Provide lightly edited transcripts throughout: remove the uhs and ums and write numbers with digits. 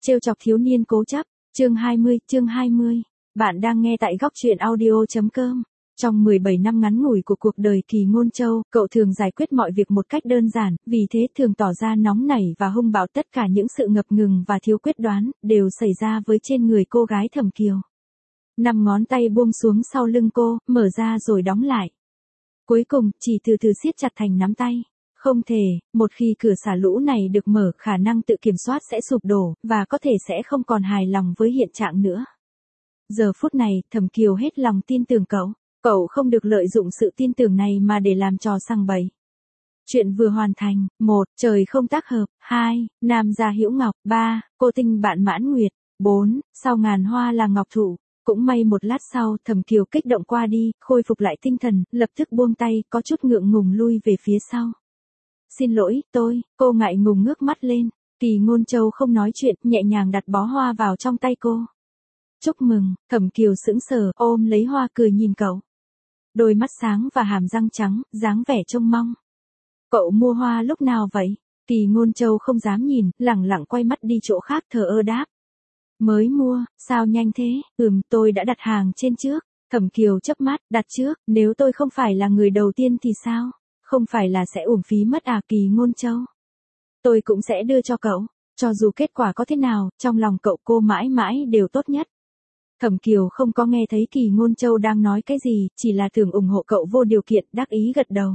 Trêu chọc thiếu niên cố chấp, chương 20. Bạn đang nghe tại góc truyện audio.com. Trong 17 năm ngắn ngủi của cuộc đời Kỳ Ngôn Châu, cậu thường giải quyết mọi việc một cách đơn giản, vì thế thường tỏ ra nóng nảy và hung bạo. Tất cả những sự ngập ngừng và thiếu quyết đoán, đều xảy ra với trên người cô gái Thẩm Kiều. 5 ngón tay buông xuống sau lưng cô, mở ra rồi đóng lại. Cuối cùng, chỉ từ từ siết chặt thành nắm tay. Không thể, một khi cửa xả lũ này được mở, khả năng tự kiểm soát sẽ sụp đổ, và có thể sẽ không còn hài lòng với hiện trạng nữa. Giờ phút này, Thẩm Kiều hết lòng tin tưởng cậu. Cậu không được lợi dụng sự tin tưởng này mà để làm trò sằng bậy. Chuyện vừa hoàn thành. 1. Trời không tác hợp. 2. Nam gia Hữu Ngọc. 3. Cô tình bạn Mãn Nguyệt. 4. Sau ngàn hoa là ngọc thụ. Cũng may một lát sau, Thẩm Kiều kích động qua đi, khôi phục lại tinh thần, lập tức buông tay, có chút ngượng ngùng lui về phía sau. Xin lỗi, cô ngại ngùng ngước mắt lên. Kỳ Ngôn Châu không nói chuyện, nhẹ nhàng đặt bó hoa vào trong tay cô. Chúc mừng. Thẩm Kiều sững sờ, ôm lấy hoa cười nhìn cậu. Đôi mắt sáng và hàm răng trắng, dáng vẻ trông mong. Cậu mua hoa lúc nào vậy? Kỳ Ngôn Châu không dám nhìn, lẳng lặng quay mắt đi chỗ khác, thờ ơ đáp. Mới mua, sao nhanh thế? Tôi đã đặt hàng trên trước. Thẩm Kiều chớp mắt, đặt trước, nếu tôi không phải là người đầu tiên thì sao? Không phải là sẽ uổng phí mất à? Kỳ Ngôn Châu. Tôi cũng sẽ đưa cho cậu, cho dù kết quả có thế nào, trong lòng cậu cô mãi mãi đều tốt nhất. Thẩm Kiều không có nghe thấy Kỳ Ngôn Châu đang nói cái gì, chỉ là thường ủng hộ cậu vô điều kiện, đắc ý gật đầu.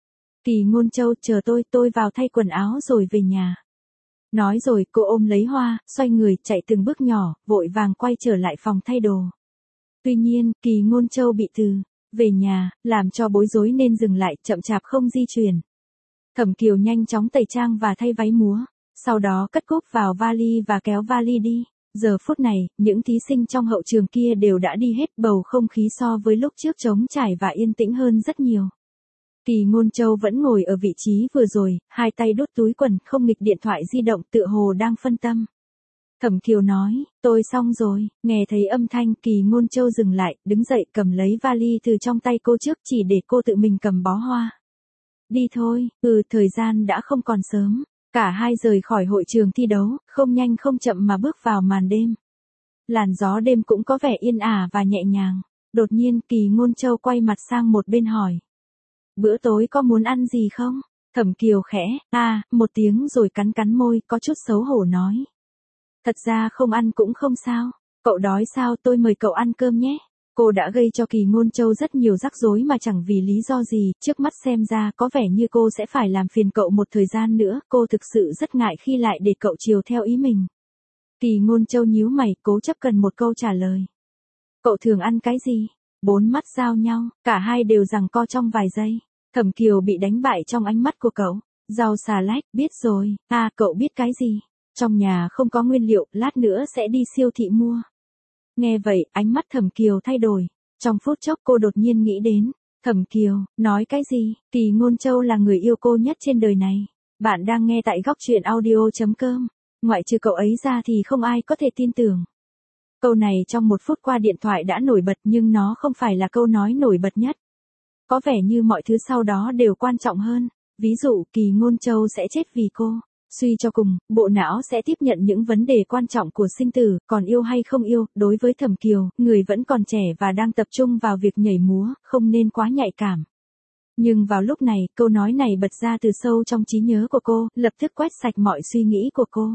Kỳ Ngôn Châu, chờ tôi vào thay quần áo rồi về nhà. Nói rồi cô ôm lấy hoa, xoay người, chạy từng bước nhỏ, vội vàng quay trở lại phòng thay đồ. Tuy nhiên, Kỳ Ngôn Châu bị về nhà, làm cho bối rối nên dừng lại, chậm chạp không di chuyển. Thẩm Kiều nhanh chóng tẩy trang và thay váy múa, sau đó cất cúp vào vali và kéo vali đi. Giờ phút này, những thí sinh trong hậu trường kia đều đã đi hết, bầu không khí so với lúc trước trống trải và yên tĩnh hơn rất nhiều. Kỳ Ngôn Châu vẫn ngồi ở vị trí vừa rồi, hai tay đút túi quần, không nghịch điện thoại di động, tựa hồ đang phân tâm. Thẩm Kiều nói, tôi xong rồi. Nghe thấy âm thanh, Kỳ Ngôn Châu dừng lại, đứng dậy cầm lấy vali từ trong tay cô trước, chỉ để cô tự mình cầm bó hoa. Đi thôi, thời gian đã không còn sớm. Cả hai rời khỏi hội trường thi đấu, không nhanh không chậm mà bước vào màn đêm. Làn gió đêm cũng có vẻ yên ả và nhẹ nhàng. Đột nhiên, Kỳ Ngôn Châu quay mặt sang một bên hỏi. Bữa tối có muốn ăn gì không? Thẩm Kiều khẽ, một tiếng rồi cắn cắn môi, có chút xấu hổ nói. Thật ra không ăn cũng không sao. Cậu đói sao? Tôi mời cậu ăn cơm nhé. Cô đã gây cho Kỳ Ngôn Châu rất nhiều rắc rối mà chẳng vì lý do gì, trước mắt xem ra có vẻ như cô sẽ phải làm phiền cậu một thời gian nữa, cô thực sự rất ngại khi lại để cậu chiều theo ý mình. Kỳ Ngôn Châu nhíu mày, cố chấp cần một câu trả lời. Cậu thường ăn cái gì? Bốn mắt giao nhau, cả hai đều giằng co trong vài giây. Thẩm Kiều bị đánh bại trong ánh mắt của cậu. Rau xà lách, biết rồi. Cậu biết cái gì? Trong nhà không có nguyên liệu, lát nữa sẽ đi siêu thị mua. Nghe vậy, ánh mắt Thẩm Kiều thay đổi. Trong phút chốc cô đột nhiên nghĩ đến. Thẩm Kiều, nói cái gì? Kỳ Ngôn Châu là người yêu cô nhất trên đời này. Bạn đang nghe tại góc truyện audio.com. Ngoại trừ cậu ấy ra thì không ai có thể tin tưởng. Câu này trong một phút qua điện thoại đã nổi bật, nhưng nó không phải là câu nói nổi bật nhất. Có vẻ như mọi thứ sau đó đều quan trọng hơn. Ví dụ, Kỳ Ngôn Châu sẽ chết vì cô. Suy cho cùng, bộ não sẽ tiếp nhận những vấn đề quan trọng của sinh tử, còn yêu hay không yêu. Đối với Thẩm Kiều, người vẫn còn trẻ và đang tập trung vào việc nhảy múa, không nên quá nhạy cảm. Nhưng vào lúc này, câu nói này bật ra từ sâu trong trí nhớ của cô, lập tức quét sạch mọi suy nghĩ của cô.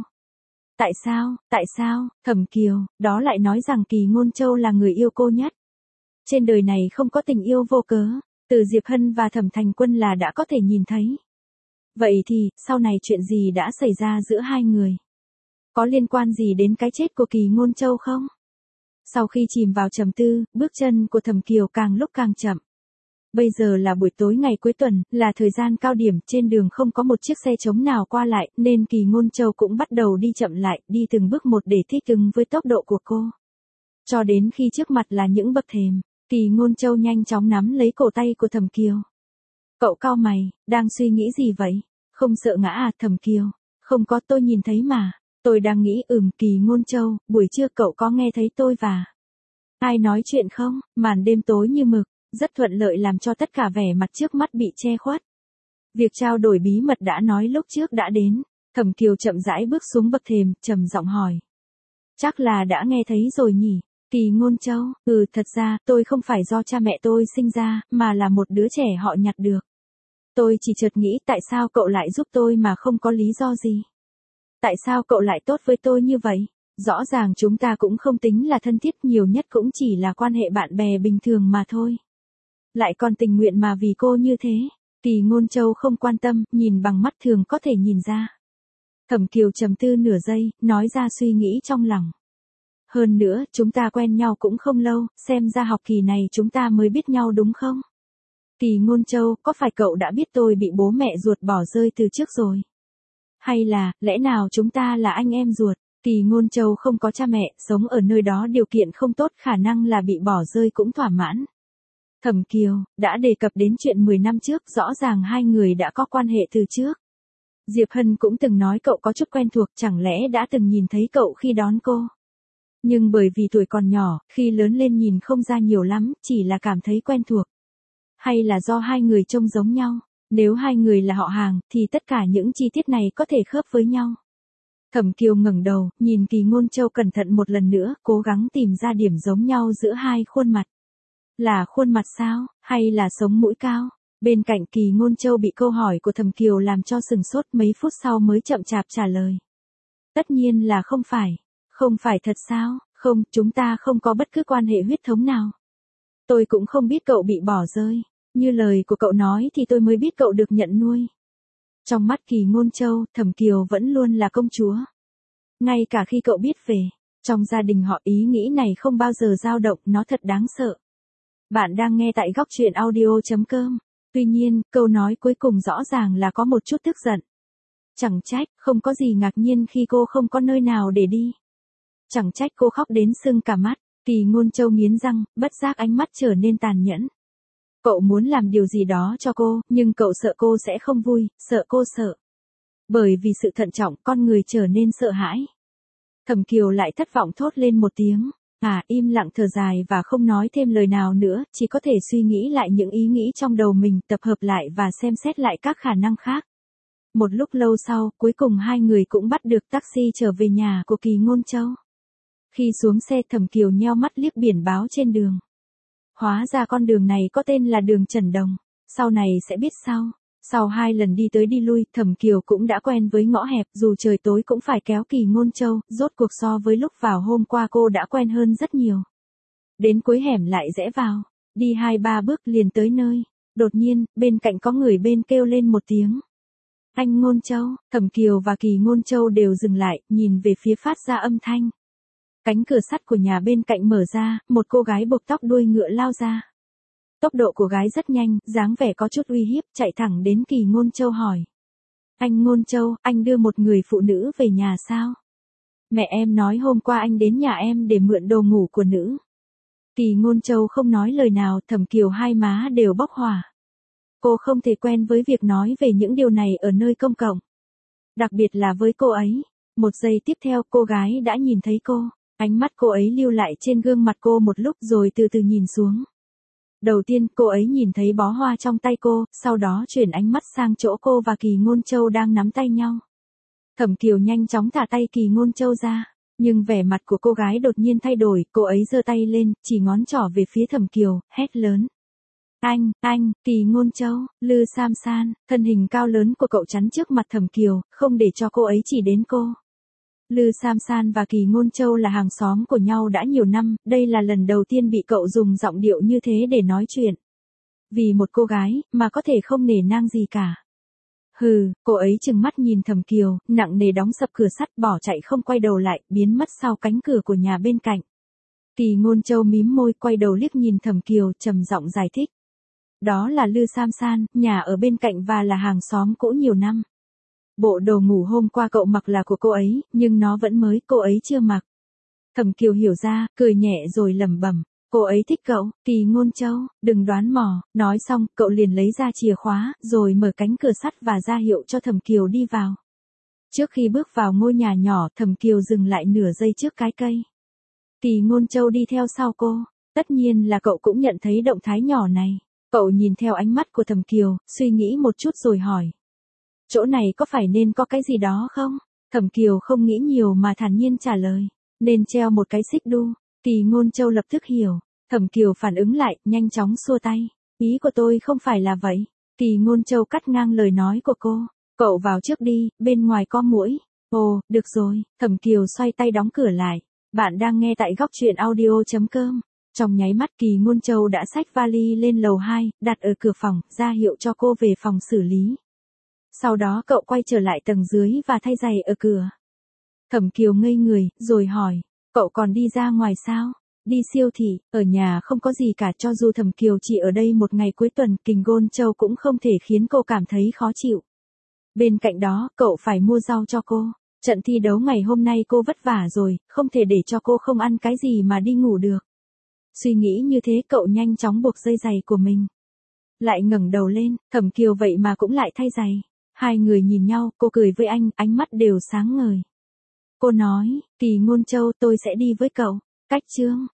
Tại sao, Thẩm Kiều, đó lại nói rằng Kỳ Ngôn Châu là người yêu cô nhất. Trên đời này không có tình yêu vô cớ, từ Diệp Hân và Thẩm Thành Quân là đã có thể nhìn thấy. Vậy thì, sau này chuyện gì đã xảy ra giữa hai người? Có liên quan gì đến cái chết của Kỳ Ngôn Châu không? Sau khi chìm vào trầm tư, bước chân của Thẩm Kiều càng lúc càng chậm. Bây giờ là buổi tối ngày cuối tuần, là thời gian cao điểm, trên đường không có một chiếc xe trống nào qua lại, nên Kỳ Ngôn Châu cũng bắt đầu đi chậm lại, đi từng bước một để thích ứng với tốc độ của cô. Cho đến khi trước mặt là những bậc thềm, Kỳ Ngôn Châu nhanh chóng nắm lấy cổ tay của Thẩm Kiều. Cậu cau mày, đang suy nghĩ gì vậy? Không sợ ngã à? Thẩm Kiều, không có, tôi nhìn thấy mà. Tôi đang nghĩ, Kỳ Ngôn Châu, buổi trưa cậu có nghe thấy tôi và ai nói chuyện không? Màn đêm tối như mực, rất thuận lợi làm cho tất cả vẻ mặt trước mắt bị che khuất. Việc trao đổi bí mật đã nói lúc trước đã đến. Thẩm Kiều chậm rãi bước xuống bậc thềm, trầm giọng hỏi. Chắc là đã nghe thấy rồi nhỉ. Kỳ Ngôn Châu, thật ra, tôi không phải do cha mẹ tôi sinh ra, mà là một đứa trẻ họ nhặt được. Tôi chỉ chợt nghĩ tại sao cậu lại giúp tôi mà không có lý do gì. Tại sao cậu lại tốt với tôi như vậy? Rõ ràng chúng ta cũng không tính là thân thiết, nhiều nhất cũng chỉ là quan hệ bạn bè bình thường mà thôi. Lại còn tình nguyện mà vì cô như thế. Kỳ Ngôn Châu không quan tâm, nhìn bằng mắt thường có thể nhìn ra. Thẩm Kiều trầm tư nửa giây, nói ra suy nghĩ trong lòng. Hơn nữa, chúng ta quen nhau cũng không lâu, xem ra học kỳ này chúng ta mới biết nhau đúng không? Kỳ Ngôn Châu, có phải cậu đã biết tôi bị bố mẹ ruột bỏ rơi từ trước rồi? Hay là, lẽ nào chúng ta là anh em ruột? Kỳ Ngôn Châu không có cha mẹ, sống ở nơi đó điều kiện không tốt, khả năng là bị bỏ rơi cũng thỏa mãn. Thẩm Kiều, đã đề cập đến chuyện 10 năm trước, rõ ràng hai người đã có quan hệ từ trước. Diệp Hân cũng từng nói cậu có chút quen thuộc, chẳng lẽ đã từng nhìn thấy cậu khi đón cô. Nhưng bởi vì tuổi còn nhỏ, khi lớn lên nhìn không ra nhiều lắm, chỉ là cảm thấy quen thuộc. Hay là do hai người trông giống nhau, nếu hai người là họ hàng, thì tất cả những chi tiết này có thể khớp với nhau. Thẩm Kiều ngẩng đầu, nhìn Kỳ Ngôn Châu cẩn thận một lần nữa, cố gắng tìm ra điểm giống nhau giữa hai khuôn mặt. Là khuôn mặt sao, hay là sống mũi cao? Bên cạnh Kỳ Ngôn Châu bị câu hỏi của Thẩm Kiều làm cho sừng sốt, mấy phút sau mới chậm chạp trả lời. Tất nhiên là không phải. Không phải thật sao? Không, chúng ta không có bất cứ quan hệ huyết thống nào. Tôi cũng không biết cậu bị bỏ rơi. Như lời của cậu nói thì tôi mới biết cậu được nhận nuôi. Trong mắt Kỳ Ngôn Châu, Thẩm Kiều vẫn luôn là công chúa. Ngay cả khi cậu biết về, trong gia đình họ ý nghĩ này không bao giờ dao động, nó thật đáng sợ. Bạn đang nghe tại góc truyện audio.com. Tuy nhiên, câu nói cuối cùng rõ ràng là có một chút tức giận. Chẳng trách, không có gì ngạc nhiên khi cô không có nơi nào để đi. Chẳng trách cô khóc đến sưng cả mắt. Kỳ Ngôn Châu nghiến răng, bất giác ánh mắt trở nên tàn nhẫn. Cậu muốn làm điều gì đó cho cô, nhưng cậu sợ cô sẽ không vui, sợ cô sợ. Bởi vì sự thận trọng, con người trở nên sợ hãi. Thẩm Kiều lại thất vọng thốt lên một tiếng. Im lặng thở dài và không nói thêm lời nào nữa, chỉ có thể suy nghĩ lại những ý nghĩ trong đầu mình, tập hợp lại và xem xét lại các khả năng khác. Một lúc lâu sau, cuối cùng hai người cũng bắt được taxi trở về nhà của Kỳ Ngôn Châu. Khi xuống xe, Thẩm Kiều nheo mắt liếc biển báo trên đường. Hóa ra con đường này có tên là đường Trần Đồng, sau này sẽ biết sau. Sau 2 lần đi tới đi lui, Thẩm Kiều cũng đã quen với ngõ hẹp, dù trời tối cũng phải kéo Kỳ Ngôn Châu, rốt cuộc so với lúc vào hôm qua cô đã quen hơn rất nhiều. Đến cuối hẻm lại rẽ vào, đi 2-3 bước liền tới nơi. Đột nhiên, bên cạnh có người bên kêu lên một tiếng. Anh Ngôn Châu, Thẩm Kiều và Kỳ Ngôn Châu đều dừng lại, nhìn về phía phát ra âm thanh. Cánh cửa sắt của nhà bên cạnh mở ra, một cô gái buộc tóc đuôi ngựa lao ra. Tốc độ của gái rất nhanh, dáng vẻ có chút uy hiếp, chạy thẳng đến Kỳ Ngôn Châu hỏi. Anh Ngôn Châu, anh đưa một người phụ nữ về nhà sao? Mẹ em nói hôm qua anh đến nhà em để mượn đồ ngủ của nữ. Kỳ Ngôn Châu không nói lời nào, Thẩm Kiều hai má đều bốc hỏa. Cô không thể quen với việc nói về những điều này ở nơi công cộng. Đặc biệt là với cô ấy. Một giây tiếp theo cô gái đã nhìn thấy cô. Ánh mắt cô ấy lưu lại trên gương mặt cô một lúc rồi từ từ nhìn xuống. Đầu tiên cô ấy nhìn thấy bó hoa trong tay cô, sau đó chuyển ánh mắt sang chỗ cô và Kỳ Ngôn Châu đang nắm tay nhau. Thẩm Kiều nhanh chóng thả tay Kỳ Ngôn Châu ra, nhưng vẻ mặt của cô gái đột nhiên thay đổi, cô ấy giơ tay lên, chỉ ngón trỏ về phía Thẩm Kiều, hét lớn. Anh, Kỳ Ngôn Châu, Lư Sam San, thân hình cao lớn của cậu chắn trước mặt Thẩm Kiều, không để cho cô ấy chỉ đến cô. Lư Sam San và Kỳ Ngôn Châu là hàng xóm của nhau đã nhiều năm, đây là lần đầu tiên bị cậu dùng giọng điệu như thế để nói chuyện. Vì một cô gái, mà có thể không nể nang gì cả. Cô ấy trừng mắt nhìn Thẩm Kiều, nặng nề đóng sập cửa sắt, bỏ chạy không quay đầu lại, biến mất sau cánh cửa của nhà bên cạnh. Kỳ Ngôn Châu mím môi, quay đầu liếc nhìn Thẩm Kiều, trầm giọng giải thích. Đó là Lư Sam San, nhà ở bên cạnh và là hàng xóm cũ nhiều năm. Bộ đồ ngủ hôm qua cậu mặc là của cô ấy, nhưng nó vẫn mới, cô ấy chưa mặc. Thẩm Kiều hiểu ra, cười nhẹ rồi lẩm bẩm. Cô ấy thích cậu, Kỳ Ngôn Châu, đừng đoán mò. Nói xong, cậu liền lấy ra chìa khóa, rồi mở cánh cửa sắt và ra hiệu cho Thẩm Kiều đi vào. Trước khi bước vào ngôi nhà nhỏ, Thẩm Kiều dừng lại nửa giây trước cái cây. Kỳ Ngôn Châu đi theo sau cô. Tất nhiên là cậu cũng nhận thấy động thái nhỏ này. Cậu nhìn theo ánh mắt của Thẩm Kiều, suy nghĩ một chút rồi hỏi. Chỗ này có phải nên có cái gì đó không? Thẩm Kiều không nghĩ nhiều mà thản nhiên trả lời. Nên treo một cái xích đu. Kỳ Ngôn Châu lập tức hiểu. Thẩm Kiều phản ứng lại, nhanh chóng xua tay. Ý của tôi không phải là vậy. Kỳ Ngôn Châu cắt ngang lời nói của cô. Cậu vào trước đi, bên ngoài có muỗi. Ồ, được rồi. Thẩm Kiều xoay tay đóng cửa lại. Bạn đang nghe tại góc truyện audio.com. Trong nháy mắt Kỳ Ngôn Châu đã xách vali lên lầu 2, đặt ở cửa phòng, ra hiệu cho cô về phòng xử lý. Sau đó cậu quay trở lại tầng dưới và thay giày ở cửa. Thẩm Kiều ngây người, rồi hỏi, cậu còn đi ra ngoài sao? Đi siêu thị, ở nhà không có gì cả. Cho dù Thẩm Kiều chỉ ở đây một ngày cuối tuần, Kỳ Ngôn Châu cũng không thể khiến cô cảm thấy khó chịu. Bên cạnh đó, cậu phải mua rau cho cô. Trận thi đấu ngày hôm nay cô vất vả rồi, không thể để cho cô không ăn cái gì mà đi ngủ được. Suy nghĩ như thế cậu nhanh chóng buộc dây giày của mình. Lại ngẩng đầu lên, Thẩm Kiều vậy mà cũng lại thay giày. Hai người nhìn nhau, cô cười với anh, ánh mắt đều sáng ngời. Cô nói, Kỳ Ngôn Châu tôi sẽ đi với cậu. Cách chương